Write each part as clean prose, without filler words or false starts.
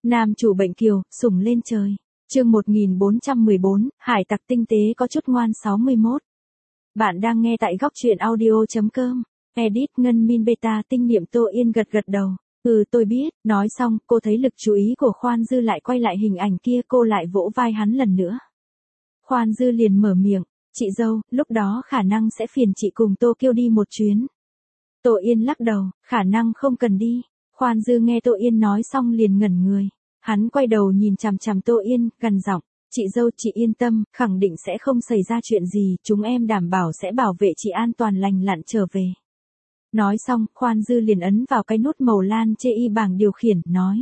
Nam chủ bệnh kiều, sủng lên trời. Chương 1414, hải tặc tinh tế có chút ngoan 61. Bạn đang nghe tại góc truyện audio.com. Edit Ngân Min Beta tinh niệm Tô Yên gật gật đầu. Tôi biết, nói xong, cô thấy lực chú ý của Khoan Dư lại quay lại hình ảnh kia, cô lại vỗ vai hắn lần nữa. Khoan Dư liền mở miệng, chị dâu, lúc đó khả năng sẽ phiền chị cùng Tô Kiêu đi một chuyến. Tô Yên lắc đầu, khả năng không cần đi. Khoan Dư nghe Tô Yên nói xong liền ngẩn người. Hắn quay đầu nhìn chằm chằm Tô Yên, gằn giọng, chị dâu chị yên tâm, khẳng định sẽ không xảy ra chuyện gì, chúng em đảm bảo sẽ bảo vệ chị an toàn lành lặn trở về. Nói xong, Khoan Dư liền ấn vào cái nút màu lan chê y bảng điều khiển, nói.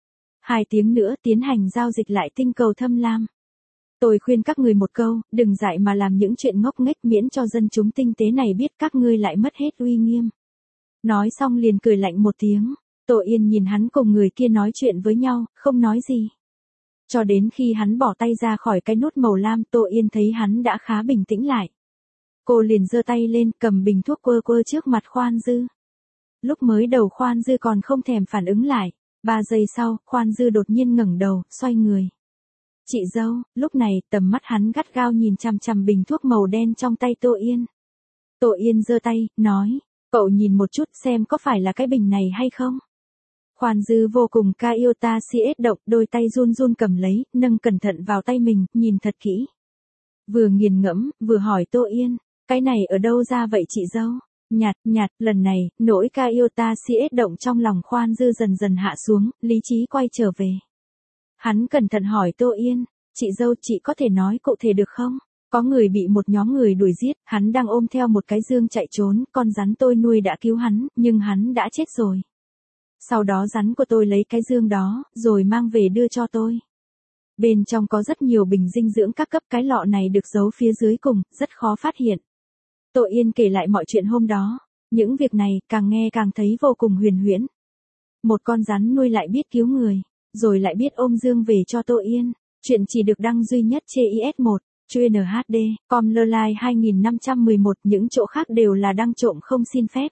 2 tiếng nữa tiến hành giao dịch lại tinh cầu Thâm Lam. Tôi khuyên các người một câu, đừng dại mà làm những chuyện ngốc nghếch miễn cho dân chúng tinh tế này biết các ngươi lại mất hết uy nghiêm. Nói xong liền cười lạnh một tiếng. Tô Yên nhìn hắn cùng người kia nói chuyện với nhau, không nói gì. Cho đến khi hắn bỏ tay ra khỏi cái nút màu lam, Tô Yên thấy hắn đã khá bình tĩnh lại. Cô liền giơ tay lên, cầm bình thuốc quơ quơ trước mặt Khoan Dư. Lúc mới đầu Khoan Dư còn không thèm phản ứng lại. 3 giây sau, Khoan Dư đột nhiên ngẩng đầu, xoay người. Chị dâu, lúc này tầm mắt hắn gắt gao nhìn chằm chằm bình thuốc màu đen trong tay Tô Yên. Tô Yên giơ tay, nói, cậu nhìn một chút xem có phải là cái bình này hay không. Khoan Dư vô cùng ca yêu ta si ết động, đôi tay run run cầm lấy, nâng cẩn thận vào tay mình, nhìn thật kỹ. Vừa nghiền ngẫm, vừa hỏi Tô Yên, cái này ở đâu ra vậy chị dâu? Nhạt, lần này, nỗi ca yêu ta si ết động trong lòng Khoan Dư dần dần hạ xuống, lý trí quay trở về. Hắn cẩn thận hỏi Tô Yên, chị dâu chị có thể nói cụ thể được không? Có người bị một nhóm người đuổi giết, hắn đang ôm theo một cái dương chạy trốn, con rắn tôi nuôi đã cứu hắn, nhưng hắn đã chết rồi. Sau đó rắn của tôi lấy cái dương đó, rồi mang về đưa cho tôi. Bên trong có rất nhiều bình dinh dưỡng các cấp, cái lọ này được giấu phía dưới cùng, rất khó phát hiện. Tô Yên kể lại mọi chuyện hôm đó. Những việc này, càng nghe càng thấy vô cùng huyền huyễn. Một con rắn nuôi lại biết cứu người, rồi lại biết ôm dương về cho Tô Yên. Chuyện chỉ được đăng duy nhất trên IS1, chuyên HD, com Lơ 2511, những chỗ khác đều là đăng trộm không xin phép.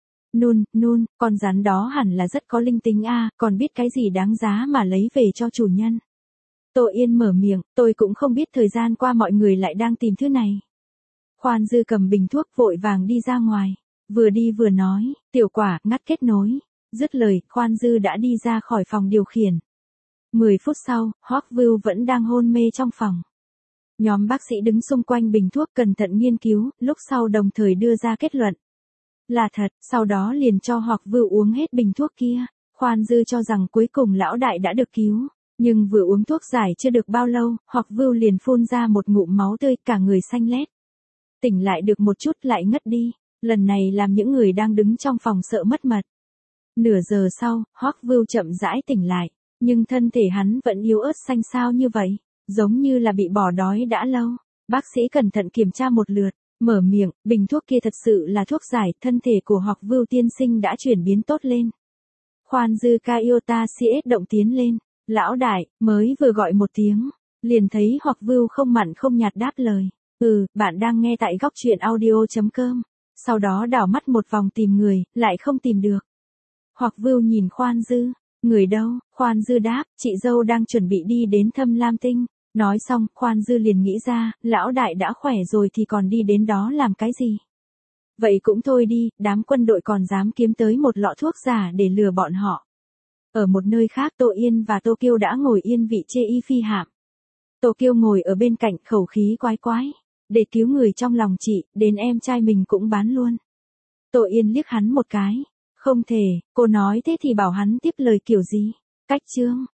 Nun, con rắn đó hẳn là rất có linh tính a, còn biết cái gì đáng giá mà lấy về cho chủ nhân. Tô Yên mở miệng, tôi cũng không biết thời gian qua mọi người lại đang tìm thứ này. Khoan Dư cầm bình thuốc vội vàng đi ra ngoài, vừa đi vừa nói, tiểu quả, ngắt kết nối. Dứt lời, Khoan Dư đã đi ra khỏi phòng điều khiển. 10 phút sau, Hoắc Vưu vẫn đang hôn mê trong phòng. Nhóm bác sĩ đứng xung quanh bình thuốc cẩn thận nghiên cứu, lúc sau đồng thời đưa ra kết luận. Là thật, sau đó liền cho Hoắc Vưu uống hết bình thuốc kia. Khoan Dư cho rằng cuối cùng lão đại đã được cứu, nhưng vừa uống thuốc giải chưa được bao lâu, Hoắc Vưu liền phun ra một ngụm máu tươi, cả người xanh lét. Tỉnh lại được một chút lại ngất đi, lần này làm những người đang đứng trong phòng sợ mất mật. Nửa giờ sau, Hoắc Vưu chậm rãi tỉnh lại, nhưng thân thể hắn vẫn yếu ớt xanh xao như vậy, giống như là bị bỏ đói đã lâu. Bác sĩ cẩn thận kiểm tra một lượt, mở miệng, bình thuốc kia thật sự là thuốc giải, thân thể của Hoắc Vưu tiên sinh đã chuyển biến tốt lên. Khoan Dư ca yêu ta si ết động tiến lên, lão đại, mới vừa gọi một tiếng, liền thấy Hoắc Vưu không mặn không nhạt đáp lời, bạn đang nghe tại góc truyện audio.com, sau đó đảo mắt một vòng tìm người, lại không tìm được. Hoắc Vưu nhìn Khoan Dư, người đâu? Khoan Dư đáp, chị dâu đang chuẩn bị đi đến Thâm Lam Tinh. Nói xong, Khoan Dư liền nghĩ ra, lão đại đã khỏe rồi thì còn đi đến đó làm cái gì? Vậy cũng thôi đi, đám quân đội còn dám kiếm tới một lọ thuốc giả để lừa bọn họ. Ở một nơi khác, Tô Yên và Tô Kiêu đã ngồi yên vị chê y phi hạm. Tô Kiêu ngồi ở bên cạnh, khẩu khí quái quái. Để cứu người trong lòng chị, đến em trai mình cũng bán luôn. Tô Yên liếc hắn một cái. Không thể, cô nói thế thì bảo hắn tiếp lời kiểu gì? Cách chương,